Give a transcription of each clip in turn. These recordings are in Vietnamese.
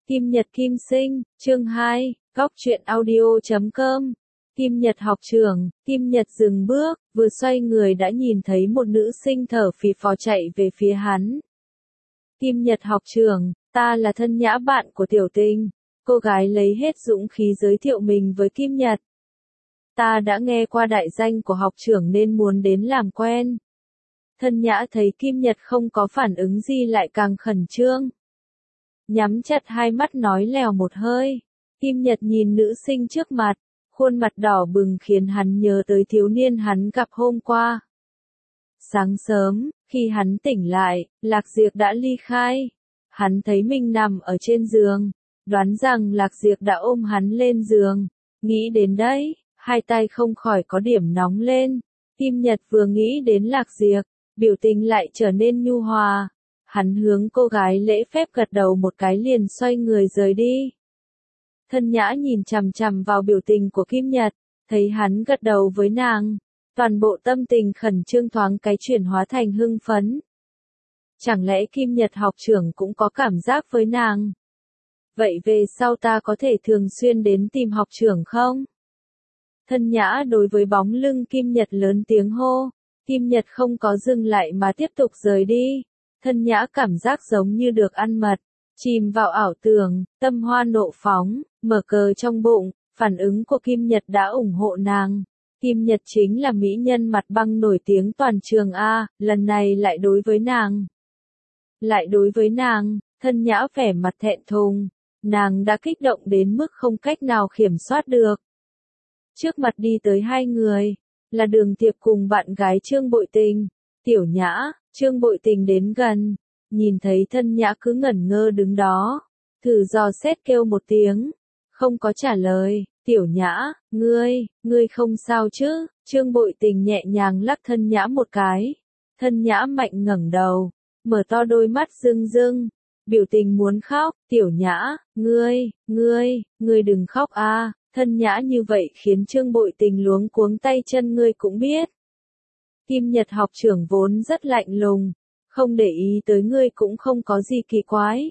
Kim Nhật Kim Sinh, chương 2, góc truyện audio.com. Kim Nhật học trường, Kim Nhật dừng bước, vừa xoay người đã nhìn thấy một nữ sinh thở phì phò chạy về phía hắn. Kim Nhật học trường, ta là Thân Nhã bạn của Tiểu Tình. Cô gái lấy hết dũng khí giới thiệu mình với Kim Nhật. Ta đã nghe qua đại danh của học trưởng nên muốn đến làm quen. Thân Nhã thấy Kim Nhật không có phản ứng gì lại càng khẩn trương. Nhắm chặt hai mắt nói lèo một hơi. Kim Nhật nhìn nữ sinh trước mặt, khuôn mặt đỏ bừng khiến hắn nhớ tới thiếu niên hắn gặp hôm qua. Sáng sớm, khi hắn tỉnh lại, Lạc Diệp đã ly khai. Hắn thấy mình nằm ở trên giường, đoán rằng Lạc Diệp đã ôm hắn lên giường. Nghĩ đến đấy, hai tay không khỏi có điểm nóng lên. Kim Nhật vừa nghĩ đến Lạc Diệp, biểu tình lại trở nên nhu hòa. Hắn hướng cô gái lễ phép gật đầu một cái liền xoay người rời đi. Thân Nhã nhìn chằm chằm vào biểu tình của Kim Nhật, thấy hắn gật đầu với nàng, toàn bộ tâm tình khẩn trương thoáng cái chuyển hóa thành hưng phấn. Chẳng lẽ Kim Nhật học trưởng cũng có cảm giác với nàng? Vậy về sau ta có thể thường xuyên đến tìm học trưởng không? Thân Nhã đối với bóng lưng Kim Nhật lớn tiếng hô, Kim Nhật không có dừng lại mà tiếp tục rời đi. Thân Nhã cảm giác giống như được ăn mật, chìm vào ảo tưởng, tâm hoa nộ phóng, mở cờ trong bụng, phản ứng của Kim Nhật đã ủng hộ nàng. Kim Nhật chính là mỹ nhân mặt băng nổi tiếng toàn trường A, lần này lại đối với nàng. Thân Nhã vẻ mặt thẹn thùng, nàng đã kích động đến mức không cách nào kiểm soát được. Trước mặt đi tới hai người, là Đường Tiệp cùng bạn gái Trương Bội Tình. Tiểu Nhã, Trương Bội Tình đến gần, nhìn thấy Thân Nhã cứ ngẩn ngơ đứng đó, thử dò xét kêu một tiếng, không có trả lời. Tiểu Nhã, ngươi không sao chứ? Trương Bội Tình nhẹ nhàng lắc Thân Nhã một cái. Thân Nhã mạnh ngẩng đầu, mở to đôi mắt rưng rưng, biểu tình muốn khóc. Tiểu Nhã, ngươi đừng khóc a. Thân Nhã như vậy khiến Trương Bội Tình luống cuống tay chân, ngươi cũng biết. Kim Nhật học trưởng vốn rất lạnh lùng, không để ý tới ngươi cũng không có gì kỳ quái.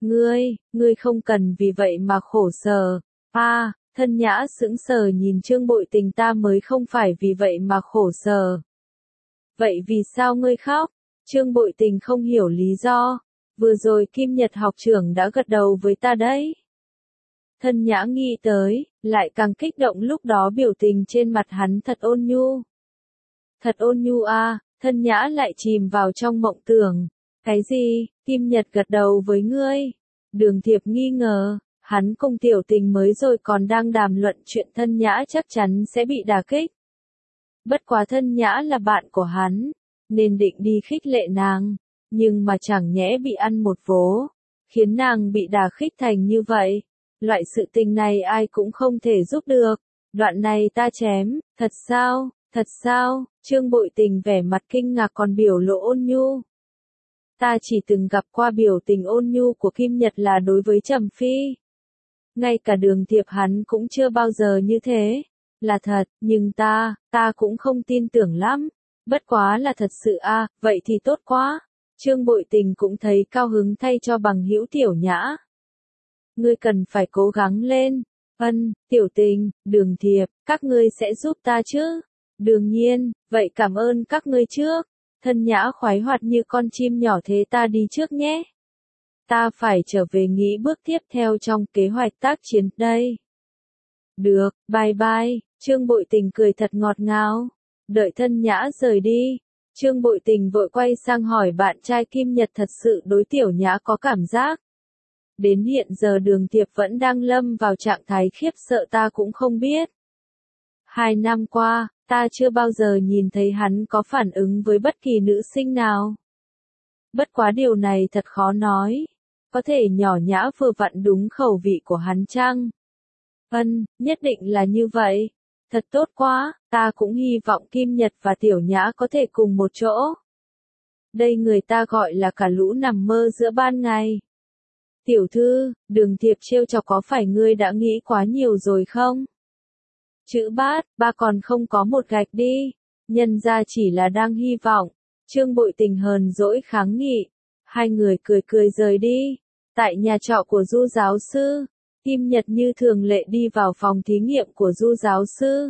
Ngươi không cần vì vậy mà khổ sở. Thân Nhã sững sờ nhìn Trương Bội Tình, ta mới không phải vì vậy mà khổ sở. Vậy vì sao ngươi khóc? Trương Bội Tình không hiểu lý do. Vừa rồi Kim Nhật học trưởng đã gật đầu với ta đấy. Thân Nhã nghĩ tới, lại càng kích động, lúc đó biểu tình trên mặt hắn thật ôn nhu. Thật ôn nhu a. Thân Nhã lại chìm vào trong mộng tưởng. Cái gì? Kim Nhật gật đầu với ngươi? Đường Thiệp nghi ngờ, hắn cùng Tiểu Tình mới rồi còn đang đàm luận chuyện Thân Nhã chắc chắn sẽ bị đả kích. Bất quá Thân Nhã là bạn của hắn, nên định đi khích lệ nàng, nhưng mà chẳng nhẽ bị ăn một vố, khiến nàng bị đả kích thành như vậy. Loại sự tình này ai cũng không thể giúp được. Đoạn này ta chém, thật sao? Trương Bội Tình vẻ mặt kinh ngạc còn biểu lộ ôn nhu. Ta chỉ từng gặp qua biểu tình ôn nhu của Kim Nhật là đối với Trầm Phi. Ngay cả Đường Thiệp hắn cũng chưa bao giờ như thế. Là thật, nhưng ta cũng không tin tưởng lắm. Bất quá là thật sự a, vậy thì tốt quá. Trương Bội Tình cũng thấy cao hứng thay cho bằng hữu Tiểu Nhã. Ngươi cần phải cố gắng lên. Tiểu Tình, Đường Thiệp, các ngươi sẽ giúp ta chứ? Đương nhiên, vậy cảm ơn các ngươi trước. Thân Nhã khoái hoạt như con chim nhỏ, thế ta đi trước nhé. Ta phải trở về nghĩ bước tiếp theo trong kế hoạch tác chiến đây. Được, bye bye. Trương Bội Tình cười thật ngọt ngào. Đợi Thân Nhã rời đi, Trương Bội Tình vội quay sang hỏi bạn trai Kim Nhật thật sự đối Tiểu Nhã có cảm giác. Đến hiện giờ Đường Tiệp vẫn đang lâm vào trạng thái khiếp sợ, ta cũng không biết. 2 năm qua, ta chưa bao giờ nhìn thấy hắn có phản ứng với bất kỳ nữ sinh nào. Bất quá điều này thật khó nói. Có thể nhỏ nhã vừa vặn đúng khẩu vị của hắn chăng? Nhất định là như vậy. Thật tốt quá, ta cũng hy vọng Kim Nhật và Tiểu Nhã có thể cùng một chỗ. Đây người ta gọi là cả lũ nằm mơ giữa ban ngày. Tiểu thư, Đường Thiệp trêu chọc, có phải ngươi đã nghĩ quá nhiều rồi không? Chữ bát, ba còn không có một gạch đi. Nhân ra chỉ là đang hy vọng. Trương Bội Tình hờn dỗi kháng nghị. Hai người cười cười rời đi. Tại nhà trọ của Du giáo sư, Kim Nhật như thường lệ đi vào phòng thí nghiệm của Du giáo sư.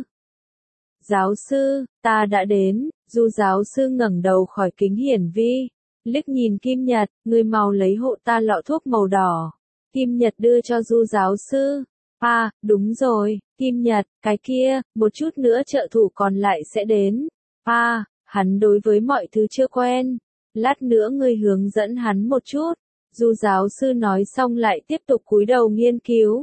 Giáo sư, ta đã đến. Du giáo sư ngẩng đầu khỏi kính hiển vi, liếc nhìn Kim Nhật, ngươi mau lấy hộ ta lọ thuốc màu đỏ. Kim Nhật đưa cho Du giáo sư. À, đúng rồi, Kim Nhật, cái kia, một chút nữa trợ thủ còn lại sẽ đến. À, hắn đối với mọi thứ chưa quen. Lát nữa ngươi hướng dẫn hắn một chút. Du giáo sư nói xong lại tiếp tục cúi đầu nghiên cứu.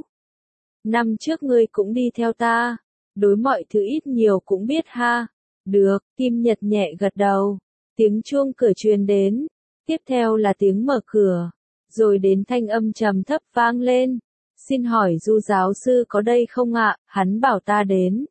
Năm trước ngươi cũng đi theo ta. Đối mọi thứ ít nhiều cũng biết ha. Được, Kim Nhật nhẹ gật đầu. Tiếng chuông cửa truyền đến. Tiếp theo là tiếng mở cửa. Rồi đến thanh âm trầm thấp vang lên. Xin hỏi Du giáo sư có đây không ạ? Hắn bảo ta đến.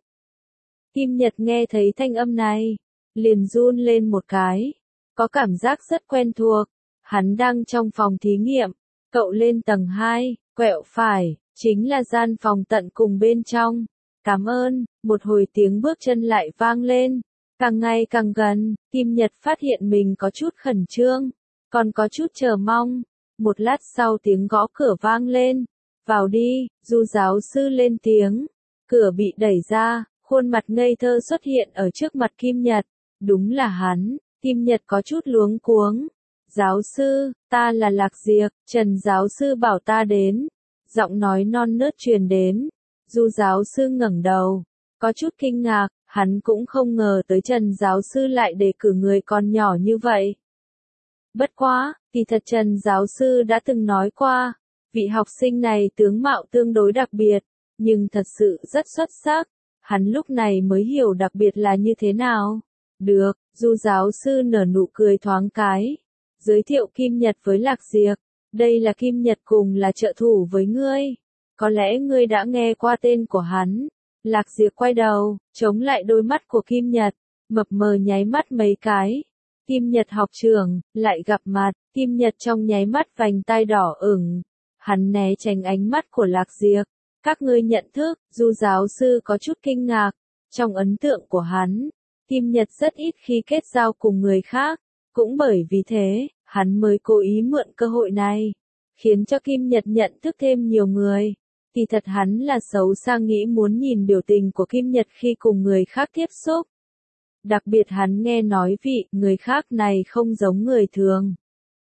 Kim Nhật nghe thấy thanh âm này. Liền run lên một cái. Có cảm giác rất quen thuộc. Hắn đang trong phòng thí nghiệm. Cậu lên tầng 2, quẹo phải, chính là gian phòng tận cùng bên trong. Cảm ơn, một hồi tiếng bước chân lại vang lên. Càng ngày càng gần, Kim Nhật phát hiện mình có chút khẩn trương, còn có chút chờ mong. Một lát sau tiếng gõ cửa vang lên. Vào đi, Du giáo sư lên tiếng. Cửa bị đẩy ra, khuôn mặt ngây thơ xuất hiện ở trước mặt Kim Nhật. Đúng là hắn. Kim Nhật có chút luống cuống. Giáo sư, ta là Lạc Diệp, Trần giáo sư bảo ta đến. Giọng nói non nớt truyền đến. Du giáo sư ngẩng đầu, có chút kinh ngạc, hắn cũng không ngờ tới Trần giáo sư lại đề cử người còn nhỏ như vậy. Bất quá, kỳ thật Trần giáo sư đã từng nói qua, vị học sinh này tướng mạo tương đối đặc biệt, nhưng thật sự rất xuất sắc. Hắn lúc này mới hiểu đặc biệt là như thế nào. Được, Du giáo sư nở nụ cười thoáng cái. Giới thiệu Kim Nhật với Lạc Diệp. Đây là Kim Nhật cùng là trợ thủ với ngươi. Có lẽ ngươi đã nghe qua tên của hắn. Lạc Diệp quay đầu, chống lại đôi mắt của Kim Nhật. Mập mờ nháy mắt mấy cái. Kim Nhật học trưởng, lại gặp mặt. Kim Nhật trong nháy mắt vành tai đỏ ửng. Hắn né tránh ánh mắt của Lạc Diệp. Các ngươi nhận thức, Du giáo sư có chút kinh ngạc. Trong ấn tượng của hắn, Kim Nhật rất ít khi kết giao cùng người khác. Cũng bởi vì thế, hắn mới cố ý mượn cơ hội này, khiến cho Kim Nhật nhận thức thêm nhiều người. Kỳ thật hắn là xấu xa nghĩ muốn nhìn biểu tình của Kim Nhật khi cùng người khác tiếp xúc. Đặc biệt hắn nghe nói vị người khác này không giống người thường.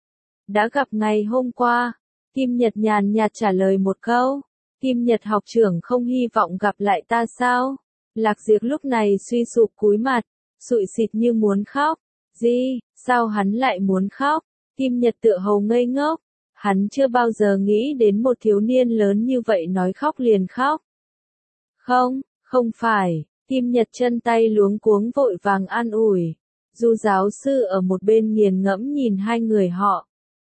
Đã gặp ngày hôm qua, Kim Nhật nhàn nhạt trả lời một câu. Kim Nhật học trưởng không hy vọng gặp lại ta sao? Lạc Diệp lúc này suy sụp cúi mặt, sụi xịt như muốn khóc. Gì, sao hắn lại muốn khóc? Kim Nhật tựa hồ ngây ngốc. Hắn chưa bao giờ nghĩ đến một thiếu niên lớn như vậy nói khóc liền khóc. Không, không phải. Kim Nhật chân tay luống cuống vội vàng an ủi. Du giáo sư ở một bên nghiền ngẫm nhìn hai người họ.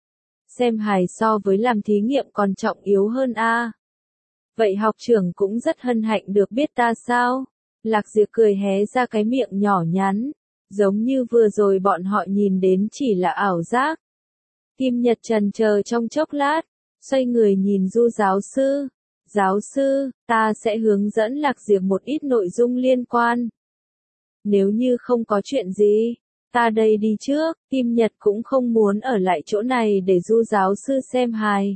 Xem hài so với làm thí nghiệm còn trọng yếu hơn a. Vậy học trưởng cũng rất hân hạnh được biết ta sao? Lạc Diệp cười hé ra cái miệng nhỏ nhắn. Giống như vừa rồi bọn họ nhìn đến chỉ là ảo giác. Kim Nhật chần chờ trong chốc lát, xoay người nhìn Du giáo sư. Giáo sư, ta sẽ hướng dẫn Lạc Diệp một ít nội dung liên quan. Nếu như không có chuyện gì, ta đây đi trước. Kim Nhật cũng không muốn ở lại chỗ này để Du giáo sư xem hài.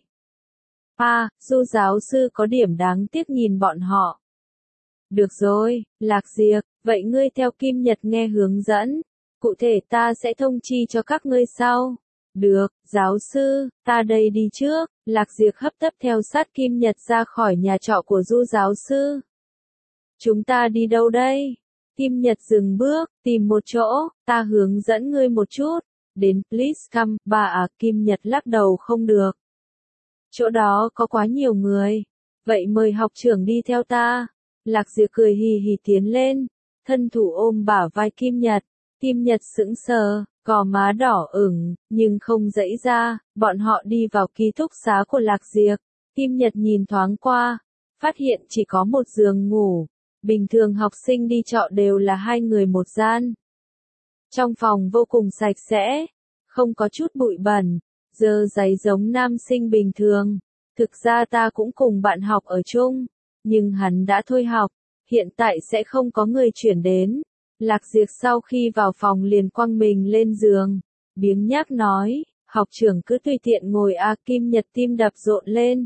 À, Du giáo sư có điểm đáng tiếc nhìn bọn họ. Được rồi, Lạc Diệp, vậy ngươi theo Kim Nhật nghe hướng dẫn. Cụ thể ta sẽ thông chi cho các ngươi sau. Được, giáo sư, ta đây đi trước. Lạc Diệp hấp tấp theo sát Kim Nhật ra khỏi nhà trọ của Du giáo sư. Chúng ta đi đâu đây? Kim Nhật dừng bước, tìm một chỗ, ta hướng dẫn ngươi một chút. Đến, please come, bà à, Kim Nhật lắc đầu không được. Chỗ đó có quá nhiều người. Vậy mời học trưởng đi theo ta. Lạc Diệp cười hì hì tiến lên, thân thủ ôm bả vai Kim Nhật. Kim Nhật sững sờ, gò má đỏ ửng, nhưng không giãy ra. Bọn họ đi vào ký túc xá của Lạc Diệp. Kim Nhật nhìn thoáng qua, phát hiện chỉ có một giường ngủ. Bình thường học sinh đi trọ đều là hai người một gian. Trong phòng vô cùng sạch sẽ, không có chút bụi bẩn, dơ giấy giống nam sinh bình thường. Thực ra ta cũng cùng bạn học ở chung, nhưng hắn đã thôi học, hiện tại sẽ không có người chuyển đến. Lạc Diệp sau khi vào phòng liền quăng mình lên giường, biếng nhác nói, Học trưởng cứ tùy tiện ngồi a. Kim Nhật tim đập rộn lên.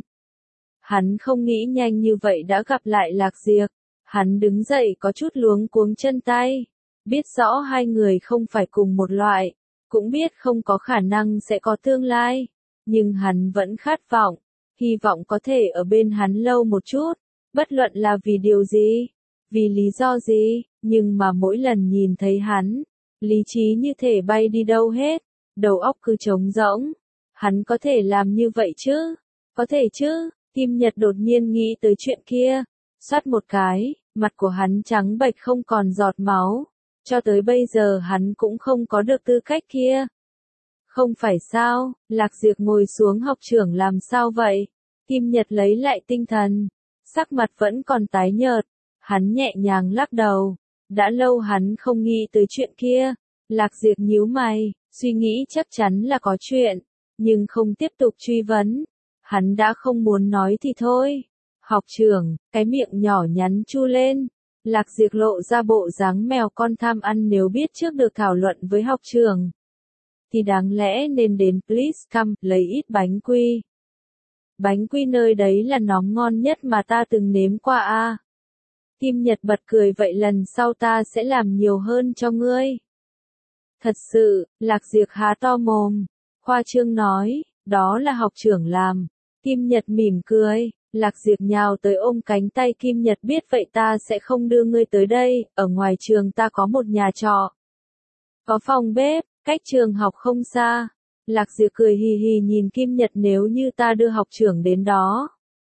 Hắn không nghĩ nhanh như vậy đã gặp lại Lạc Diệp. Hắn đứng dậy có chút luống cuống chân tay. Biết rõ hai người không phải cùng một loại, cũng biết không có khả năng sẽ có tương lai. Nhưng hắn vẫn khát vọng, hy vọng có thể ở bên hắn lâu một chút. Bất luận là vì điều gì, vì lý do gì, nhưng mà mỗi lần nhìn thấy hắn, lý trí như thể bay đi đâu hết, đầu óc cứ trống rỗng. Hắn có thể làm như vậy chứ? Có thể chứ? Kim Nhật đột nhiên nghĩ tới chuyện kia, xoát một cái, mặt của hắn trắng bệch không còn giọt máu. Cho tới bây giờ hắn cũng không có được tư cách kia. Không phải sao, Lạc Diệp ngồi xuống. Học trưởng làm sao vậy? Kim Nhật lấy lại tinh thần, sắc mặt vẫn còn tái nhợt, hắn nhẹ nhàng lắc đầu. Đã lâu hắn không nghĩ tới chuyện kia. Lạc Diệp nhíu mày, suy nghĩ chắc chắn là có chuyện, nhưng không tiếp tục truy vấn. Hắn đã không muốn nói thì thôi. Học trưởng, cái miệng nhỏ nhắn chu lên. Lạc Diệp lộ ra bộ dáng mèo con tham ăn, nếu biết trước được thảo luận với học trưởng thì đáng lẽ nên đến Please Come, lấy ít bánh quy. Bánh quy nơi đấy là nó ngon nhất mà ta từng nếm qua a. Kim Nhật bật cười, vậy lần sau ta sẽ làm nhiều hơn cho ngươi. Thật sự, Lạc Diệp há to mồm, khoa trương nói, đó là học trưởng làm. Kim Nhật mỉm cười, Lạc Diệp nhào tới ôm cánh tay Kim Nhật, biết vậy ta sẽ không đưa ngươi tới đây, ở ngoài trường ta có một nhà trọ. Có phòng bếp, cách trường học không xa. Lạc Diệp cười hì hì nhìn Kim Nhật, nếu như ta đưa học trưởng đến đó,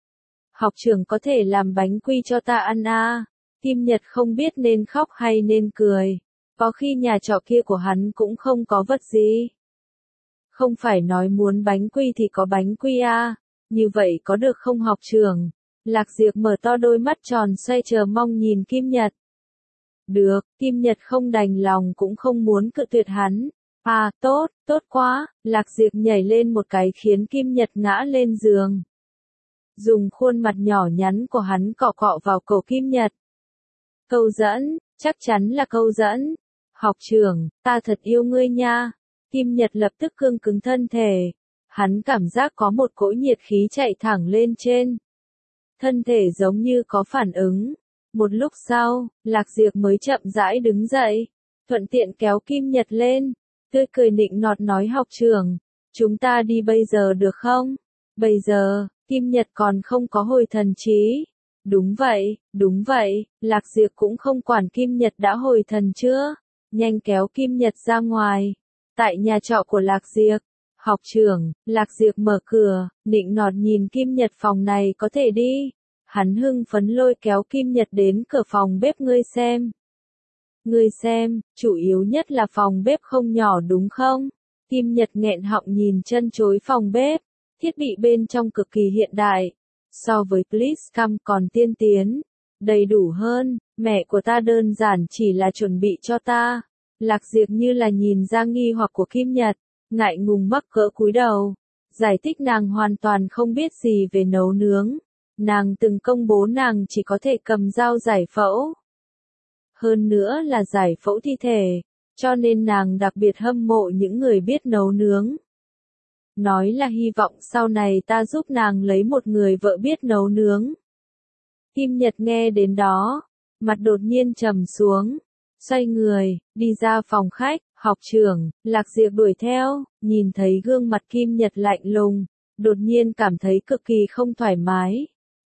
học trưởng có thể làm bánh quy cho ta ăn à? Kim Nhật không biết nên khóc hay nên cười. Có khi nhà trọ kia của hắn cũng không có vật gì. Không phải nói muốn bánh quy thì có bánh quy à? Như vậy có được không học trưởng? Lạc Diệp mở to đôi mắt tròn xoay chờ mong nhìn Kim Nhật. Được, Kim Nhật không đành lòng cũng không muốn cự tuyệt hắn. À, tốt, tốt quá. Lạc Diệp nhảy lên một cái khiến Kim Nhật ngã lên giường. Dùng khuôn mặt nhỏ nhắn của hắn cọ cọ vào cổ Kim Nhật. Câu dẫn, chắc chắn là câu dẫn. Học trưởng, ta thật yêu ngươi nha. Kim Nhật lập tức cương cứng thân thể. Hắn cảm giác có một cỗ nhiệt khí chạy thẳng lên trên. Thân thể giống như có phản ứng. Một lúc sau, Lạc Diệp mới chậm rãi đứng dậy, thuận tiện kéo Kim Nhật lên, tươi cười nịnh nọt nói, học trưởng, chúng ta đi bây giờ được không? Bây giờ, Kim Nhật còn không có hồi thần trí. Đúng vậy, Lạc Diệp cũng không quản Kim Nhật đã hồi thần chưa, nhanh kéo Kim Nhật ra ngoài. Tại nhà trọ của Lạc Diệp, học trưởng, Lạc Diệp mở cửa, nịnh nọt nhìn Kim Nhật, phòng này có thể đi. Hắn hưng phấn lôi kéo Kim Nhật đến cửa phòng bếp, ngươi xem. Ngươi xem, chủ yếu nhất là phòng bếp không nhỏ đúng không? Kim Nhật nghẹn họng nhìn chân chối phòng bếp, thiết bị bên trong cực kỳ hiện đại. So với Please Come còn tiên tiến, đầy đủ hơn, mẹ của ta đơn giản chỉ là chuẩn bị cho ta. Lạc Diệp như là nhìn ra nghi hoặc của Kim Nhật, ngại ngùng mắc cỡ cúi đầu, giải thích nàng hoàn toàn không biết gì về nấu nướng. Nàng từng công bố nàng chỉ có thể cầm dao giải phẫu. Hơn nữa là giải phẫu thi thể, cho nên nàng đặc biệt hâm mộ những người biết nấu nướng. Nói là hy vọng sau này ta giúp nàng lấy một người vợ biết nấu nướng. Kim Nhật nghe đến đó, mặt đột nhiên trầm xuống, xoay người, đi ra phòng khách. Học trưởng, Lạc Diệp đuổi theo, nhìn thấy gương mặt Kim Nhật lạnh lùng, đột nhiên cảm thấy cực kỳ không thoải mái.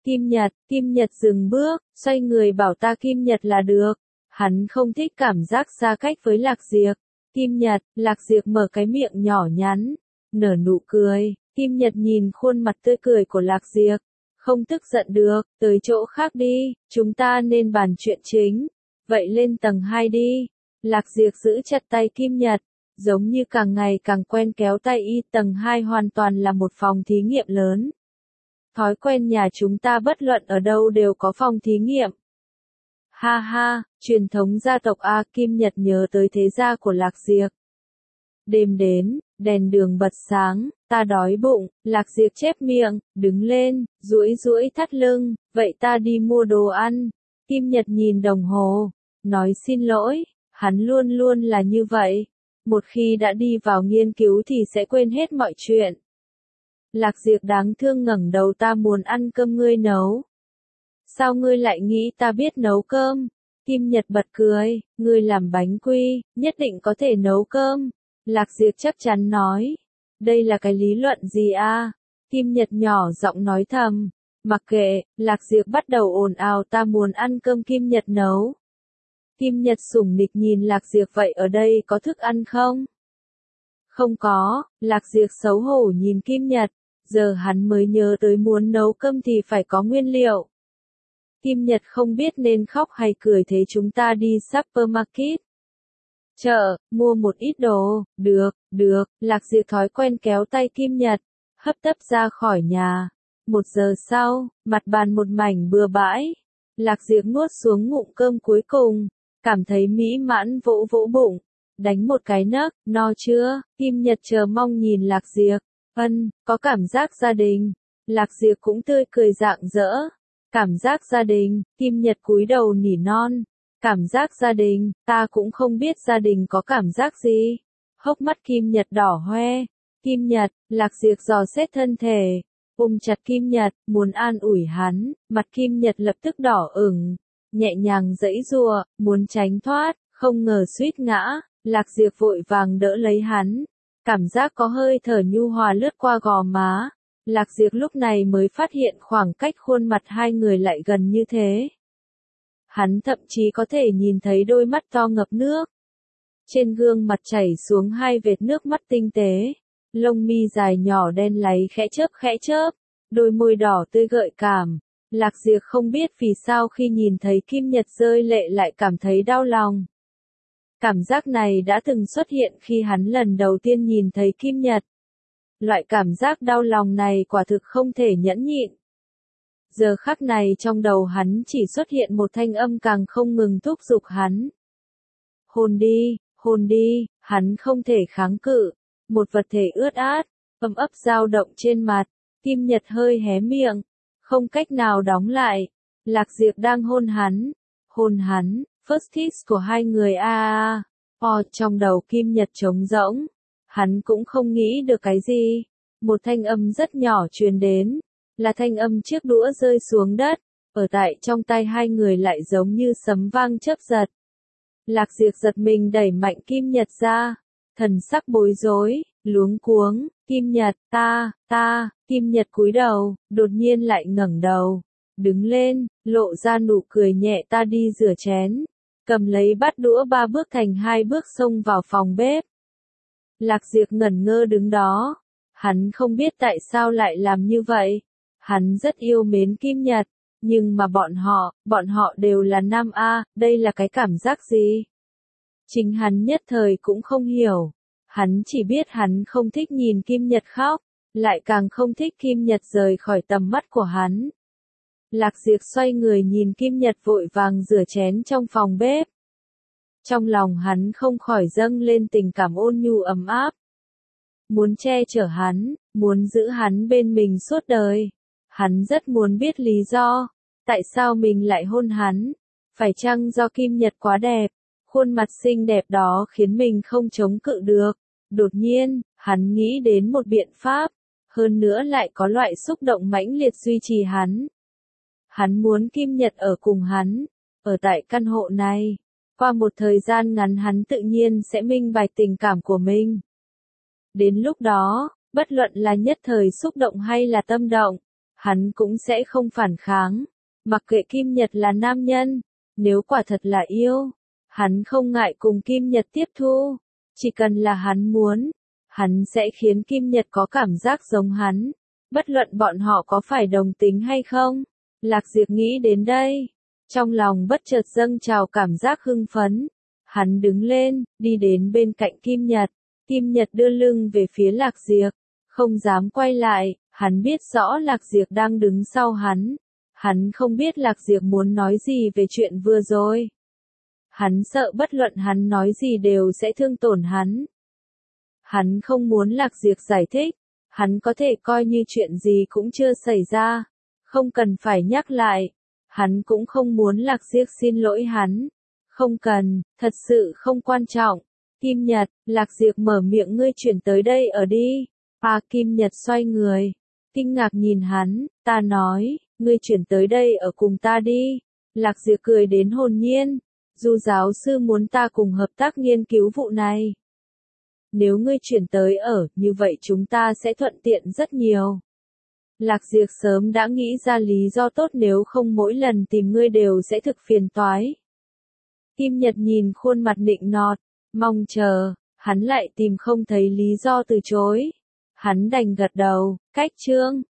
Kim Nhật dừng bước, xoay người bảo ta Kim Nhật là được. Hắn không thích cảm giác xa cách với Lạc Diệp. Kim Nhật, Lạc Diệp mở cái miệng nhỏ nhắn, nở nụ cười. Kim Nhật nhìn khuôn mặt tươi cười của Lạc Diệp, không tức giận được, tới chỗ khác đi, chúng ta nên bàn chuyện chính. Vậy lên tầng 2 đi. Lạc Diệp giữ chặt tay Kim Nhật, giống như càng ngày càng quen kéo tay y. Tầng 2 hoàn toàn là một phòng thí nghiệm lớn. Thói quen nhà chúng ta bất luận ở đâu đều có phòng thí nghiệm. Ha ha, truyền thống gia tộc A. Kim Nhật nhớ tới thế gia của Lạc Diệp. Đêm đến, đèn đường bật sáng, ta đói bụng. Lạc Diệp chép miệng, đứng lên, duỗi duỗi thắt lưng, vậy ta đi mua đồ ăn. Kim Nhật nhìn đồng hồ, nói xin lỗi, hắn luôn luôn là như vậy. Một khi đã đi vào nghiên cứu thì sẽ quên hết mọi chuyện. Lạc Diệp đáng thương ngẩng đầu, ta muốn ăn cơm ngươi nấu. Sao ngươi lại nghĩ ta biết nấu cơm? Kim Nhật bật cười, ngươi làm bánh quy, nhất định có thể nấu cơm. Lạc Diệp chắc chắn nói. Đây là cái lý luận gì a? Kim Nhật nhỏ giọng nói thầm. Mặc kệ, Lạc Diệp bắt đầu ồn ào, ta muốn ăn cơm Kim Nhật nấu. Kim Nhật sủng nịch nhìn Lạc Diệp, vậy ở đây có thức ăn không? Không có, Lạc Diệp xấu hổ nhìn Kim Nhật, giờ hắn mới nhớ tới muốn nấu cơm thì phải có nguyên liệu. Kim Nhật không biết nên khóc hay cười, thế chúng ta đi supermarket. Chợ, mua một ít đồ, được, Lạc Diệp thói quen kéo tay Kim Nhật, hấp tấp ra khỏi nhà. 1 giờ sau, mặt bàn một mảnh bừa bãi. Lạc Diệp nuốt xuống ngụm cơm cuối cùng, cảm thấy mỹ mãn, vỗ vỗ bụng, đánh một cái nấc, no chưa? Kim Nhật chờ mong nhìn Lạc Diệp, có cảm giác gia đình. Lạc Diệp cũng tươi cười rạng rỡ. Cảm giác gia đình, Kim Nhật cúi đầu nỉ non. Cảm giác gia đình, ta cũng không biết gia đình có cảm giác gì. Hốc mắt Kim Nhật đỏ hoe. Kim Nhật, Lạc Diệp dò xét thân thể, ôm chặt Kim Nhật, muốn an ủi hắn, mặt Kim Nhật lập tức đỏ ửng, nhẹ nhàng giãy giụa, muốn tránh thoát, không ngờ suýt ngã. Lạc Diệp vội vàng đỡ lấy hắn, cảm giác có hơi thở nhu hòa lướt qua gò má. Lạc Diệp lúc này mới phát hiện khoảng cách khuôn mặt hai người lại gần như thế. Hắn thậm chí có thể nhìn thấy đôi mắt to ngập nước. Trên gương mặt chảy xuống 2 vệt nước mắt tinh tế. Lông mi dài nhỏ đen láy khẽ chớp, đôi môi đỏ tươi gợi cảm. Lạc Diệp không biết vì sao khi nhìn thấy Kim Nhật rơi lệ lại cảm thấy đau lòng. Cảm giác này đã từng xuất hiện khi hắn lần đầu tiên nhìn thấy Kim Nhật. Loại cảm giác đau lòng này quả thực không thể nhẫn nhịn. Giờ khắc này trong đầu hắn chỉ xuất hiện một thanh âm càng không ngừng thúc giục hắn. Hôn đi, hắn không thể kháng cự. Một vật thể ướt át, ấm ấp dao động trên mặt. Kim Nhật hơi hé miệng, không cách nào đóng lại. Lạc Diệp đang hôn hắn, first kiss của hai người trong đầu Kim Nhật trống rỗng. Hắn cũng không nghĩ được cái gì. Một thanh âm rất nhỏ truyền đến, là thanh âm chiếc đũa rơi xuống đất, ở tại trong tay hai người lại giống như sấm vang chớp giật. Lạc Diệp giật mình đẩy mạnh Kim Nhật ra, thần sắc bối rối, luống cuống. Kim Nhật, Kim Nhật cúi đầu, đột nhiên lại ngẩng đầu, đứng lên, lộ ra nụ cười nhẹ, ta đi rửa chén. Cầm lấy bát đũa 3 bước thành 2 bước xông vào phòng bếp. Lạc Diệp ngẩn ngơ đứng đó. Hắn không biết tại sao lại làm như vậy. Hắn rất yêu mến Kim Nhật, nhưng mà bọn họ đều là nam đây là cái cảm giác gì? Chính hắn nhất thời cũng không hiểu. Hắn chỉ biết hắn không thích nhìn Kim Nhật khóc, lại càng không thích Kim Nhật rời khỏi tầm mắt của hắn. Lạc Diệp xoay người nhìn Kim Nhật vội vàng rửa chén trong phòng bếp. Trong lòng hắn không khỏi dâng lên tình cảm ôn nhu ấm áp. Muốn che chở hắn, muốn giữ hắn bên mình suốt đời. Hắn rất muốn biết lý do, tại sao mình lại hôn hắn. Phải chăng do Kim Nhật quá đẹp, khuôn mặt xinh đẹp đó khiến mình không chống cự được. Đột nhiên, hắn nghĩ đến một biện pháp, hơn nữa lại có loại xúc động mãnh liệt duy trì hắn. Hắn muốn Kim Nhật ở cùng hắn, ở tại căn hộ này. Qua một thời gian ngắn hắn tự nhiên sẽ minh bạch tình cảm của mình. Đến lúc đó, bất luận là nhất thời xúc động hay là tâm động, hắn cũng sẽ không phản kháng. Mặc kệ Kim Nhật là nam nhân, nếu quả thật là yêu, hắn không ngại cùng Kim Nhật tiếp thu. Chỉ cần là hắn muốn, hắn sẽ khiến Kim Nhật có cảm giác giống hắn. Bất luận bọn họ có phải đồng tính hay không. Lạc Diệp nghĩ đến đây. Trong lòng bất chợt dâng trào cảm giác hưng phấn. Hắn đứng lên, đi đến bên cạnh Kim Nhật. Kim Nhật đưa lưng về phía Lạc Diệp, không dám quay lại. Hắn biết rõ Lạc Diệp đang đứng sau hắn. Hắn không biết Lạc Diệp muốn nói gì về chuyện vừa rồi. Hắn sợ bất luận hắn nói gì đều sẽ thương tổn hắn. Hắn không muốn Lạc Diệp giải thích. Hắn có thể coi như chuyện gì cũng chưa xảy ra. Không cần phải nhắc lại. Hắn cũng không muốn Lạc Diệp xin lỗi hắn. Không cần, thật sự không quan trọng. Kim Nhật, Lạc Diệp mở miệng ngươi chuyển tới đây ở đi. Kim Nhật xoay người, kinh ngạc nhìn hắn, ta nói, ngươi chuyển tới đây ở cùng ta đi. Lạc Diệp cười đến hồn nhiên, Du giáo sư muốn ta cùng hợp tác nghiên cứu vụ này. Nếu ngươi chuyển tới ở, như vậy chúng ta sẽ thuận tiện rất nhiều. Lạc Diệp sớm đã nghĩ ra lý do tốt nếu không mỗi lần tìm ngươi đều sẽ thực phiền toái. Kim Nhật nhìn khuôn mặt nịnh nọt, mong chờ, hắn lại tìm không thấy lý do từ chối. Hắn đành gật đầu, cách chương.